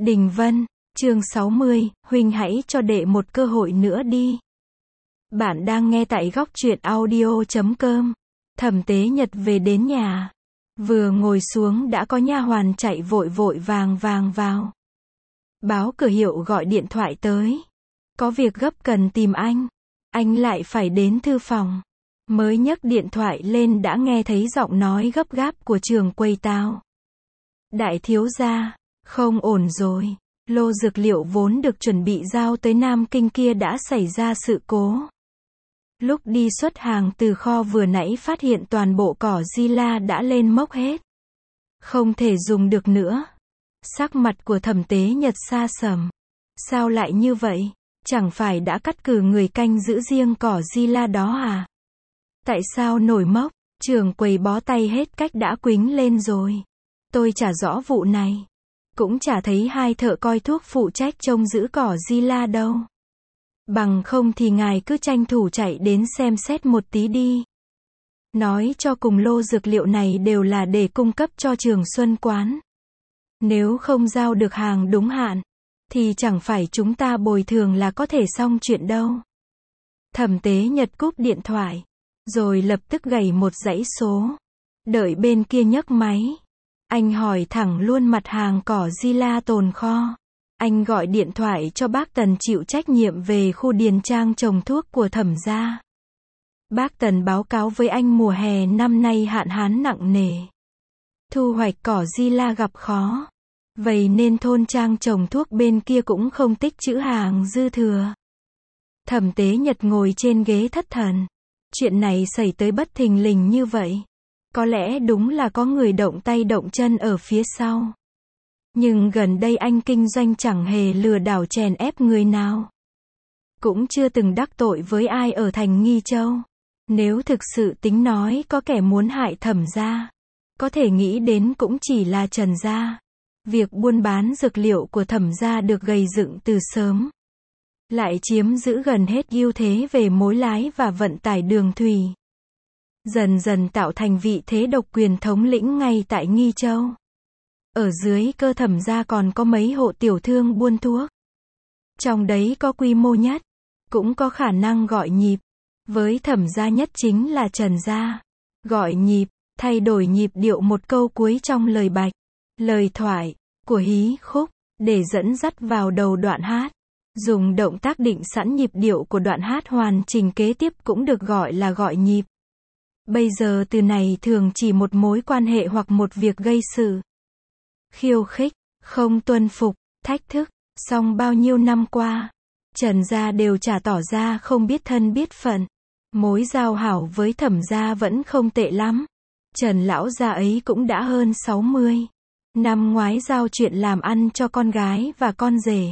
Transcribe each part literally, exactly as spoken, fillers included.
Đình Vân, chương sáu mươi, huynh hãy cho đệ một cơ hội nữa đi. Bạn đang nghe tại góc truyện audio chấm com. Thẩm Tế Nhật về đến nhà. Vừa ngồi xuống đã có nha hoàn chạy vội vội vàng vàng vào. Báo cửa hiệu gọi điện thoại tới. Có việc gấp cần tìm anh. Anh lại phải đến thư phòng. Mới nhấc điện thoại lên đã nghe thấy giọng nói gấp gáp của Trường Quầy Tào. Đại thiếu gia, không ổn rồi. Lô dược liệu vốn được chuẩn bị giao tới Nam Kinh kia đã xảy ra sự cố. Lúc đi xuất hàng từ kho vừa nãy phát hiện toàn bộ cỏ di la đã lên mốc hết. Không thể dùng được nữa. Sắc mặt của Thẩm Tế Nhật xa sầm. Sao lại như vậy? Chẳng phải đã cắt cử người canh giữ riêng cỏ di la đó à? Tại sao nổi mốc? Trường Quầy bó tay hết cách đã quính lên rồi. Tôi chả rõ vụ này. Cũng chả thấy hai thợ coi thuốc phụ trách trông giữ cỏ di la đâu. Bằng không thì ngài cứ tranh thủ chạy đến xem xét một tí đi. Nói cho cùng lô dược liệu này đều là để cung cấp cho Trường Xuân Quán. Nếu không giao được hàng đúng hạn, thì chẳng phải chúng ta bồi thường là có thể xong chuyện đâu. Thẩm Tế Nhật cúp điện thoại, rồi lập tức gảy một dãy số. Đợi bên kia nhấc máy. Anh hỏi thẳng luôn mặt hàng cỏ di la tồn kho. Anh gọi điện thoại cho bác Tần chịu trách nhiệm về khu điền trang trồng thuốc của Thẩm gia. Bác Tần báo cáo với anh mùa hè năm nay hạn hán nặng nề. Thu hoạch cỏ di la gặp khó. Vậy nên thôn trang trồng thuốc bên kia cũng không tích trữ hàng dư thừa. Thẩm Tế Nhật ngồi trên ghế thất thần. Chuyện này xảy tới bất thình lình như vậy. Có lẽ đúng là có người động tay động chân ở phía sau. Nhưng gần đây anh kinh doanh chẳng hề lừa đảo chèn ép người nào. Cũng chưa từng đắc tội với ai ở thành Nghi Châu. Nếu thực sự tính nói có kẻ muốn hại Thẩm gia, có thể nghĩ đến cũng chỉ là Trần gia. Việc buôn bán dược liệu của Thẩm gia được gầy dựng từ sớm. Lại chiếm giữ gần hết ưu thế về mối lái và vận tải đường thủy. Dần dần tạo thành vị thế độc quyền thống lĩnh ngay tại Nghi Châu. Ở dưới cơ Thẩm gia còn có mấy hộ tiểu thương buôn thuốc. Trong đấy có quy mô nhất, cũng có khả năng gọi nhịp. Với Thẩm gia nhất chính là Trần gia. Gọi nhịp, thay đổi nhịp điệu một câu cuối trong lời bạch, lời thoại của hí khúc, để dẫn dắt vào đầu đoạn hát. Dùng động tác định sẵn nhịp điệu của đoạn hát hoàn chỉnh kế tiếp cũng được gọi là gọi nhịp. Bây giờ từ này thường chỉ một mối quan hệ hoặc một việc gây sự. Khiêu khích, không tuân phục, thách thức. Song bao nhiêu năm qua, Trần gia đều chả tỏ ra không biết thân biết phận. Mối giao hảo với Thẩm gia vẫn không tệ lắm. Trần lão gia ấy cũng đã hơn sáu mươi. Năm ngoái giao chuyện làm ăn cho con gái và con rể.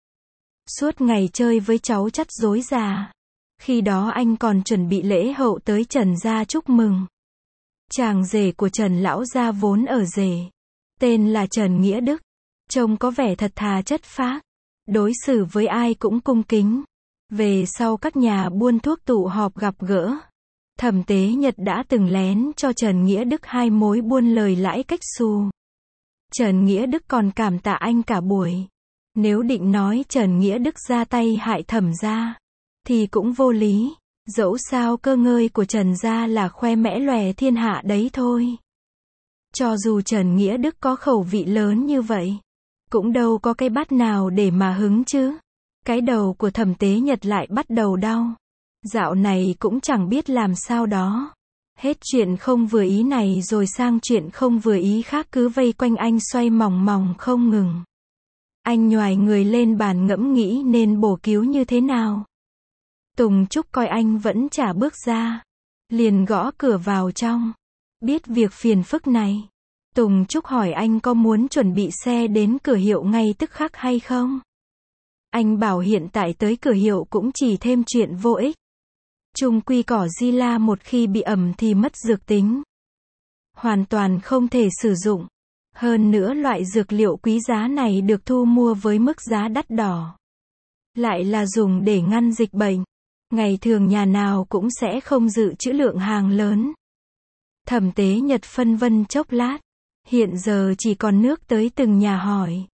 Suốt ngày chơi với cháu chắt rối già. Khi đó anh còn chuẩn bị lễ hậu tới Trần gia chúc mừng. Chàng rể của Trần lão gia vốn ở rể. Tên là Trần Nghĩa Đức. Trông có vẻ thật thà chất phác. Đối xử với ai cũng cung kính. Về sau các nhà buôn thuốc tụ họp gặp gỡ. Thẩm Tế Nhật đã từng lén cho Trần Nghĩa Đức hai mối buôn lời lãi cách xù. Trần Nghĩa Đức còn cảm tạ anh cả buổi. Nếu định nói Trần Nghĩa Đức ra tay hại Thẩm gia, thì cũng vô lý. Dẫu sao cơ ngơi của Trần gia là khoe mẽ lòe thiên hạ đấy thôi. Cho dù Trần Nghĩa Đức có khẩu vị lớn như vậy, cũng đâu có cái bát nào để mà hứng chứ. Cái đầu của Thẩm Tế Nhật lại bắt đầu đau. Dạo này cũng chẳng biết làm sao đó. Hết chuyện không vừa ý này rồi sang chuyện không vừa ý khác cứ vây quanh anh xoay mòng mòng không ngừng. Anh nhoài người lên bàn ngẫm nghĩ nên bổ cứu như thế nào. Tùng Trúc coi anh vẫn chả bước ra. Liền gõ cửa vào trong. Biết việc phiền phức này, Tùng Trúc hỏi anh có muốn chuẩn bị xe đến cửa hiệu ngay tức khắc hay không. Anh bảo hiện tại tới cửa hiệu cũng chỉ thêm chuyện vô ích. Chung quy cỏ di la một khi bị ẩm thì mất dược tính. Hoàn toàn không thể sử dụng. Hơn nữa loại dược liệu quý giá này được thu mua với mức giá đắt đỏ. Lại là dùng để ngăn dịch bệnh. Ngày thường nhà nào cũng sẽ không dự trữ lượng hàng lớn. Thẩm Tế Nhật phân vân chốc lát. Hiện giờ chỉ còn nước tới từng nhà hỏi.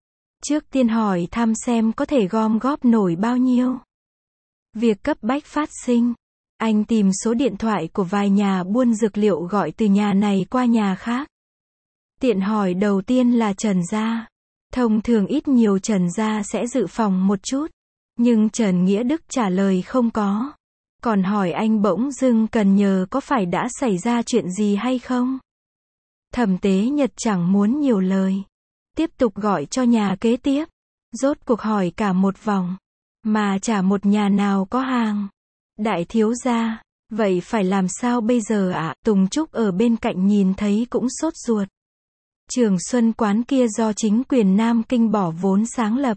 Trước tiên hỏi thăm xem có thể gom góp nổi bao nhiêu. Việc cấp bách phát sinh. Anh tìm số điện thoại của vài nhà buôn dược liệu gọi từ nhà này qua nhà khác. Tiện hỏi đầu tiên là Trần gia. Thông thường ít nhiều Trần gia sẽ dự phòng một chút. Nhưng Trần Nghĩa Đức trả lời không có. Còn hỏi anh bỗng dưng cần nhờ có phải đã xảy ra chuyện gì hay không? Thẩm Tế Nhật chẳng muốn nhiều lời. Tiếp tục gọi cho nhà kế tiếp. Rốt cuộc hỏi cả một vòng. Mà chả một nhà nào có hàng. Đại thiếu gia, vậy phải làm sao bây giờ ạ? À? Tùng Trúc ở bên cạnh nhìn thấy cũng sốt ruột. Trường Xuân quán kia do chính quyền Nam Kinh bỏ vốn sáng lập.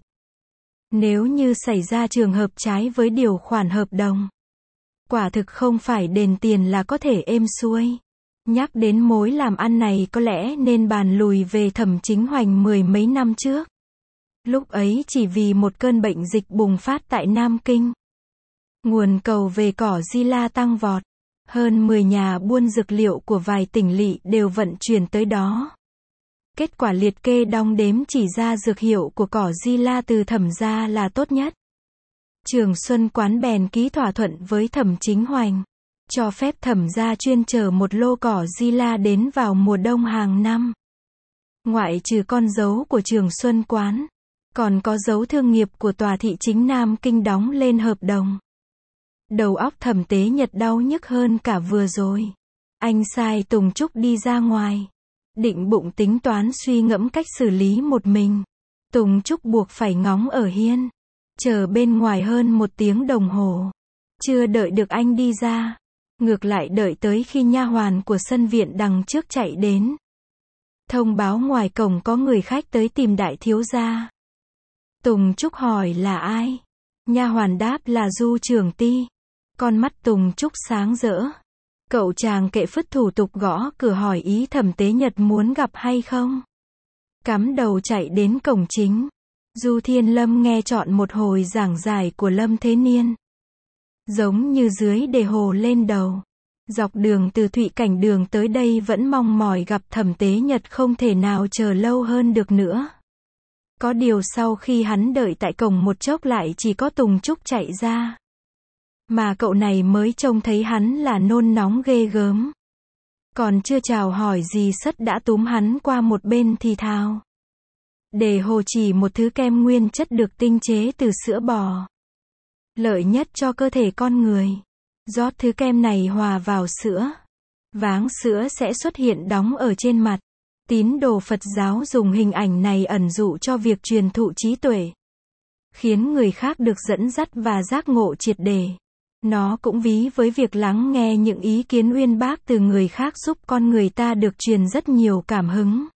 Nếu như xảy ra trường hợp trái với điều khoản hợp đồng, quả thực không phải đền tiền là có thể êm xuôi. Nhắc đến mối làm ăn này có lẽ nên bàn lùi về Thẩm Chính Hoành mười mấy năm trước. Lúc ấy chỉ vì một cơn bệnh dịch bùng phát tại Nam Kinh. Nguồn cầu về cỏ Di La tăng vọt. Hơn mười nhà buôn dược liệu của vài tỉnh lỵ đều vận chuyển tới đó. Kết quả liệt kê đong đếm chỉ ra dược hiệu của cỏ Di La từ Thẩm gia là tốt nhất. Trường Xuân quán bèn ký thỏa thuận với Thẩm Chính Hoành, cho phép Thẩm gia chuyên chở một lô cỏ Di La đến vào mùa đông hàng năm. Ngoại trừ con dấu của Trường Xuân quán, còn có dấu thương nghiệp của tòa thị chính Nam Kinh đóng lên hợp đồng. Đầu óc Thẩm Tế Nhật đau nhức hơn cả vừa rồi. Anh sai Tùng Trúc đi ra ngoài. Định bụng tính toán suy ngẫm cách xử lý một mình. Tùng Trúc buộc phải ngóng ở hiên. Chờ bên ngoài hơn một tiếng đồng hồ. Chưa đợi được anh đi ra. Ngược lại đợi tới khi nha hoàn của sân viện đằng trước chạy đến. Thông báo ngoài cổng có người khách tới tìm đại thiếu gia. Tùng Trúc hỏi là ai? Nha hoàn đáp là Du Trường Ti. Con mắt Tùng Trúc sáng rỡ. Cậu chàng kệ phứt thủ tục gõ cửa hỏi ý Thẩm Tế Nhật muốn gặp hay không. Cắm đầu chạy đến cổng chính. Du Thiên Lâm nghe trọn một hồi giảng giải của Lâm Thế Niên. Giống như dưới đề hồ lên đầu. Dọc đường từ Thụy Cảnh đường tới đây vẫn mong mỏi gặp Thẩm Tế Nhật không thể nào chờ lâu hơn được nữa. Có điều sau khi hắn đợi tại cổng một chốc lại chỉ có Tùng Trúc chạy ra. Mà cậu này mới trông thấy hắn là nôn nóng ghê gớm. Còn chưa chào hỏi gì sất đã túm hắn qua một bên thì thào. Đề hồ chỉ một thứ kem nguyên chất được tinh chế từ sữa bò. Lợi nhất cho cơ thể con người. Rót thứ kem này hòa vào sữa. Váng sữa sẽ xuất hiện đóng ở trên mặt. Tín đồ Phật giáo dùng hình ảnh này ẩn dụ cho việc truyền thụ trí tuệ. Khiến người khác được dẫn dắt và giác ngộ triệt để. Nó cũng ví với việc lắng nghe những ý kiến uyên bác từ người khác giúp con người ta được truyền rất nhiều cảm hứng.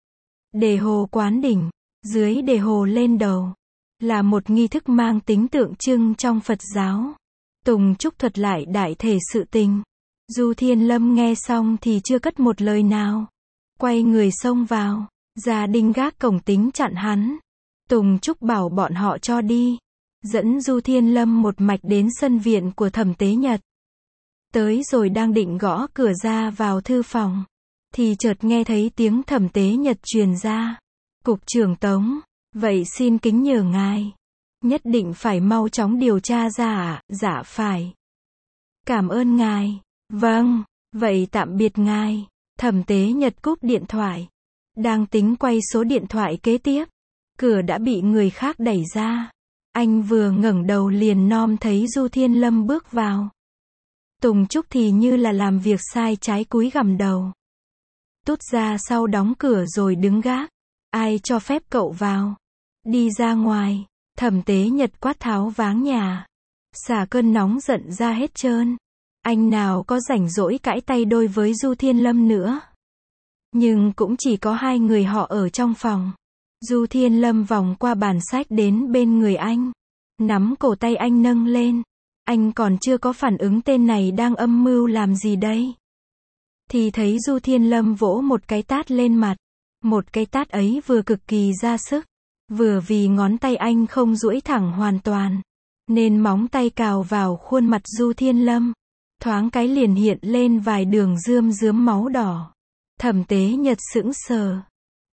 Đề hồ quán đỉnh, dưới đề hồ lên đầu, là một nghi thức mang tính tượng trưng trong Phật giáo. Tùng Trúc thuật lại đại thể sự tình. Du Thiên Lâm nghe xong thì chưa cất một lời nào. Quay người xông vào, gia đình gác cổng tính chặn hắn. Tùng Trúc bảo bọn họ cho đi. Dẫn Du Thiên Lâm một mạch đến sân viện của Thẩm Tế Nhật. Tới rồi đang định gõ cửa ra vào thư phòng. Thì chợt nghe thấy tiếng Thẩm Tế Nhật truyền ra. Cục trưởng Tống, vậy xin kính nhờ ngài. Nhất định phải mau chóng điều tra ra ạ. Dạ phải. Cảm ơn ngài. Vâng, vậy tạm biệt ngài. Thẩm Tế Nhật cúp điện thoại. Đang tính quay số điện thoại kế tiếp. Cửa đã bị người khác đẩy ra. Anh vừa ngẩng đầu liền nom thấy Du Thiên Lâm bước vào. Tùng Trúc thì như là làm việc sai trái cúi gằm đầu. Tút ra sau đóng cửa rồi đứng gác. Ai cho phép cậu vào? Đi ra ngoài. Thẩm Tế Nhật quát tháo váng nhà. Xả cơn nóng giận ra hết trơn. Anh nào có rảnh rỗi cãi tay đôi với Du Thiên Lâm nữa. Nhưng cũng chỉ có hai người họ ở trong phòng. Du Thiên Lâm vòng qua bàn sách đến bên người anh. Nắm cổ tay anh nâng lên. Anh còn chưa có phản ứng tên này đang âm mưu làm gì đây. Thì thấy Du Thiên Lâm vỗ một cái tát lên mặt. Một cái tát ấy vừa cực kỳ ra sức. Vừa vì ngón tay anh không duỗi thẳng hoàn toàn. Nên móng tay cào vào khuôn mặt Du Thiên Lâm. Thoáng cái liền hiện lên vài đường rươm rướm máu đỏ. Thẩm Tế Nhật sững sờ.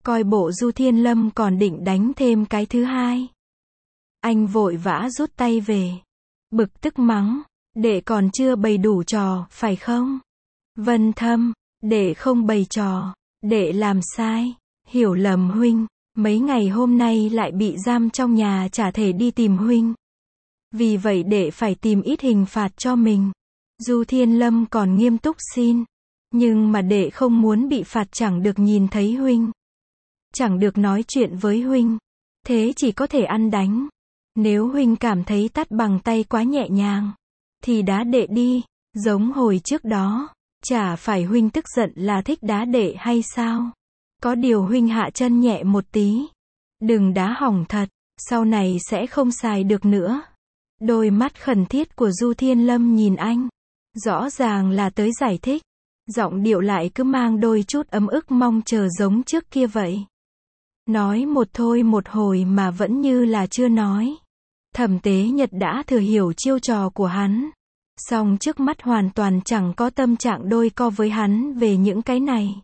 Coi bộ Du Thiên Lâm còn định đánh thêm cái thứ hai. Anh vội vã rút tay về. Bực tức mắng, đệ còn chưa bày đủ trò, phải không? Vân Thâm, đệ không bày trò, đệ làm sai, hiểu lầm huynh, mấy ngày hôm nay lại bị giam trong nhà chả thể đi tìm huynh. Vì vậy đệ phải tìm ít hình phạt cho mình. Du Thiên Lâm còn nghiêm túc xin, nhưng mà đệ không muốn bị phạt chẳng được nhìn thấy huynh, chẳng được nói chuyện với huynh, thế chỉ có thể ăn đánh. Nếu huynh cảm thấy tát bằng tay quá nhẹ nhàng, thì đá đệ đi, giống hồi trước đó. Chả phải huynh tức giận là thích đá đệ hay sao? Có điều huynh hạ chân nhẹ một tí, đừng đá hỏng thật, sau này sẽ không xài được nữa. Đôi mắt khẩn thiết của Du Thiên Lâm nhìn anh, rõ ràng là tới giải thích, giọng điệu lại cứ mang đôi chút ấm ức mong chờ giống trước kia vậy. Nói một thôi một hồi mà vẫn như là chưa nói. Thẩm Tế Nhật đã thừa hiểu chiêu trò của hắn, song trước mắt hoàn toàn chẳng có tâm trạng đôi co với hắn về những cái này.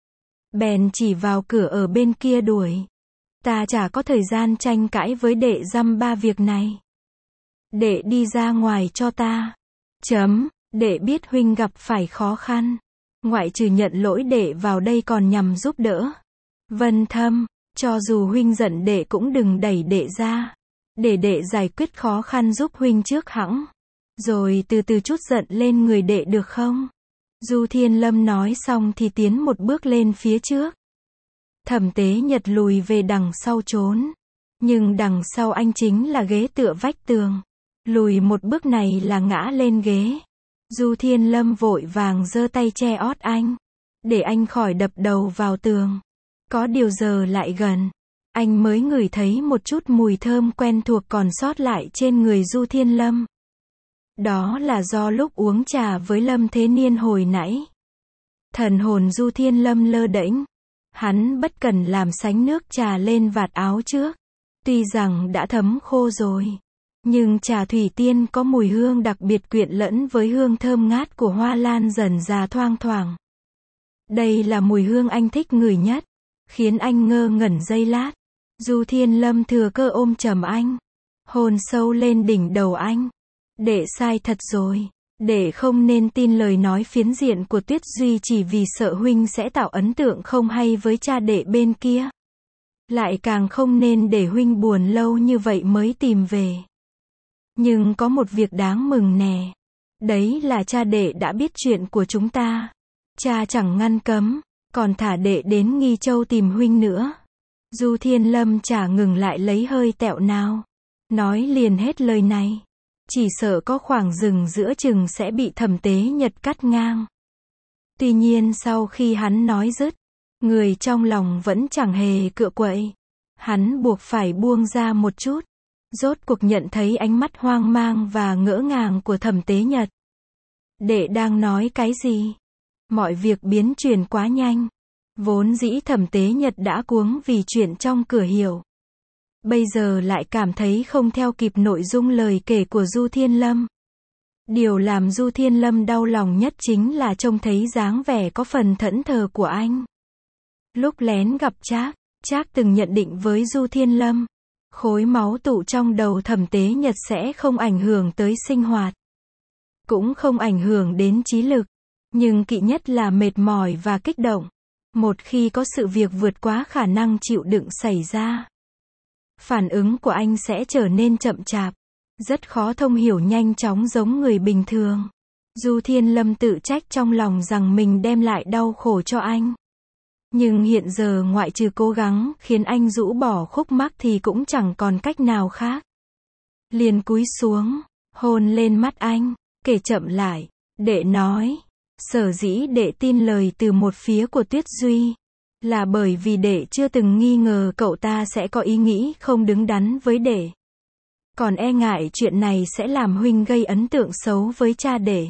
Bèn chỉ vào cửa ở bên kia đuổi. Ta chả có thời gian tranh cãi với đệ dăm ba việc này. Đệ đi ra ngoài cho ta. Chấm, đệ biết huynh gặp phải khó khăn. Ngoại trừ nhận lỗi đệ vào đây còn nhằm giúp đỡ. Vân Thâm, cho dù huynh giận đệ cũng đừng đẩy đệ ra. Để đệ giải quyết khó khăn giúp huynh trước hẵng. Rồi từ từ chút giận lên người đệ được không? Du Thiên Lâm nói xong thì tiến một bước lên phía trước. Thẩm Tế Nhật lùi về đằng sau trốn. Nhưng đằng sau anh chính là ghế tựa vách tường. Lùi một bước này là ngã lên ghế. Du Thiên Lâm vội vàng giơ tay che ót anh, để anh khỏi đập đầu vào tường. Có điều giờ lại gần, anh mới ngửi thấy một chút mùi thơm quen thuộc còn sót lại trên người Du Thiên Lâm. Đó là do lúc uống trà với Lâm Thế Niên hồi nãy. Thần hồn Du Thiên Lâm lơ đễnh. Hắn bất cần làm sánh nước trà lên vạt áo trước. Tuy rằng đã thấm khô rồi, nhưng trà thủy tiên có mùi hương đặc biệt quyện lẫn với hương thơm ngát của hoa lan dần già thoang thoảng. Đây là mùi hương anh thích ngửi nhất, khiến anh ngơ ngẩn giây lát. Du Thiên Lâm thừa cơ ôm chầm anh, hôn sâu lên đỉnh đầu anh. Đệ sai thật rồi, đệ không nên tin lời nói phiến diện của Tuyết Duy chỉ vì sợ huynh sẽ tạo ấn tượng không hay với cha đệ bên kia. Lại càng không nên để huynh buồn lâu như vậy mới tìm về. Nhưng có một việc đáng mừng nè. Đấy là cha đệ đã biết chuyện của chúng ta. Cha chẳng ngăn cấm, còn thả đệ đến Nghi Châu tìm huynh nữa. Du Thiên Lâm chả ngừng lại lấy hơi tẹo nào. Nói liền hết lời này. Chỉ sợ có khoảng rừng giữa chừng sẽ bị Thẩm Tế Nhật cắt ngang. Tuy nhiên sau khi hắn nói dứt, người trong lòng vẫn chẳng hề cựa quậy. Hắn buộc phải buông ra một chút. Rốt cuộc nhận thấy ánh mắt hoang mang và ngỡ ngàng của Thẩm Tế Nhật. Đệ đang nói cái gì? Mọi việc biến chuyển quá nhanh. Vốn dĩ Thẩm Tế Nhật đã cuống vì chuyện trong cửa hiểu. Bây giờ lại cảm thấy không theo kịp nội dung lời kể của Du Thiên Lâm. Điều làm Du Thiên Lâm đau lòng nhất chính là trông thấy dáng vẻ có phần thẫn thờ của anh. Lúc lén gặp Trác, Trác từng nhận định với Du Thiên Lâm, khối máu tụ trong đầu Thẩm Tế Nhật sẽ không ảnh hưởng tới sinh hoạt, cũng không ảnh hưởng đến trí lực, nhưng kỵ nhất là mệt mỏi và kích động. Một khi có sự việc vượt quá khả năng chịu đựng xảy ra, phản ứng của anh sẽ trở nên chậm chạp, rất khó thông hiểu nhanh chóng giống người bình thường. Du Thiên Lâm tự trách trong lòng rằng mình đem lại đau khổ cho anh. Nhưng hiện giờ ngoại trừ cố gắng khiến anh rũ bỏ khúc mắc thì cũng chẳng còn cách nào khác. Liền cúi xuống, hôn lên mắt anh, kể chậm lại, đệ nói, sở dĩ đệ tin lời từ một phía của Tuyết Duy, là bởi vì đệ chưa từng nghi ngờ cậu ta sẽ có ý nghĩ không đứng đắn với đệ. Còn e ngại chuyện này sẽ làm huynh gây ấn tượng xấu với cha đệ.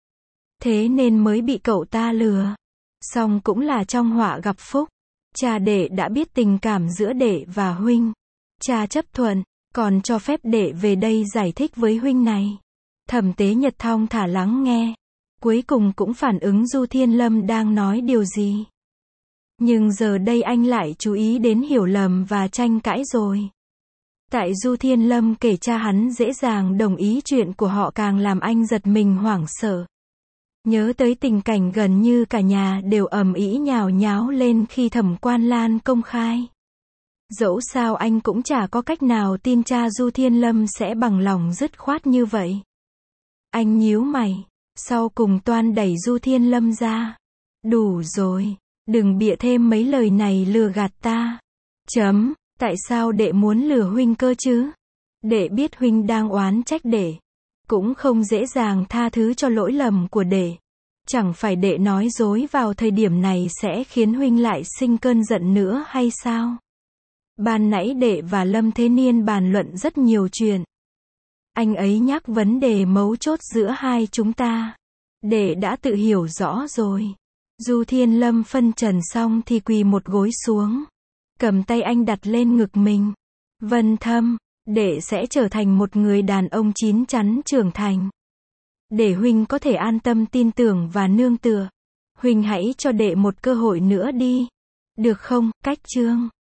Thế nên mới bị cậu ta lừa. Song cũng là trong họa gặp phúc. Cha đệ đã biết tình cảm giữa đệ và huynh. Cha chấp thuận, còn cho phép đệ về đây giải thích với huynh này. Thẩm Tế Nhật thong thả lắng nghe. Cuối cùng cũng phản ứng Du Thiên Lâm đang nói điều gì. Nhưng giờ đây anh lại chú ý đến hiểu lầm và tranh cãi rồi. Tại Du Thiên Lâm kể cha hắn dễ dàng đồng ý chuyện của họ càng làm anh giật mình hoảng sợ. Nhớ tới tình cảnh gần như cả nhà đều ầm ĩ nhào nháo lên khi Thẩm Quan Lan công khai. Dẫu sao anh cũng chả có cách nào tin cha Du Thiên Lâm sẽ bằng lòng dứt khoát như vậy. Anh nhíu mày, sau cùng toan đẩy Du Thiên Lâm ra. Đủ rồi, đừng bịa thêm mấy lời này lừa gạt ta. Chấm, tại sao đệ muốn lừa huynh cơ chứ? Đệ biết huynh đang oán trách đệ. Cũng không dễ dàng tha thứ cho lỗi lầm của đệ. Chẳng phải đệ nói dối vào thời điểm này sẽ khiến huynh lại sinh cơn giận nữa hay sao? Ban nãy đệ và Lâm Thế Niên bàn luận rất nhiều chuyện. Anh ấy nhắc vấn đề mấu chốt giữa hai chúng ta. Đệ đã tự hiểu rõ rồi. Du Thiên Lâm phân trần xong thì quỳ một gối xuống. Cầm tay anh đặt lên ngực mình. Vân Thâm, đệ sẽ trở thành một người đàn ông chín chắn trưởng thành. Để huynh có thể an tâm tin tưởng và nương tựa. Huynh hãy cho đệ một cơ hội nữa đi. Được không, Cách Trương?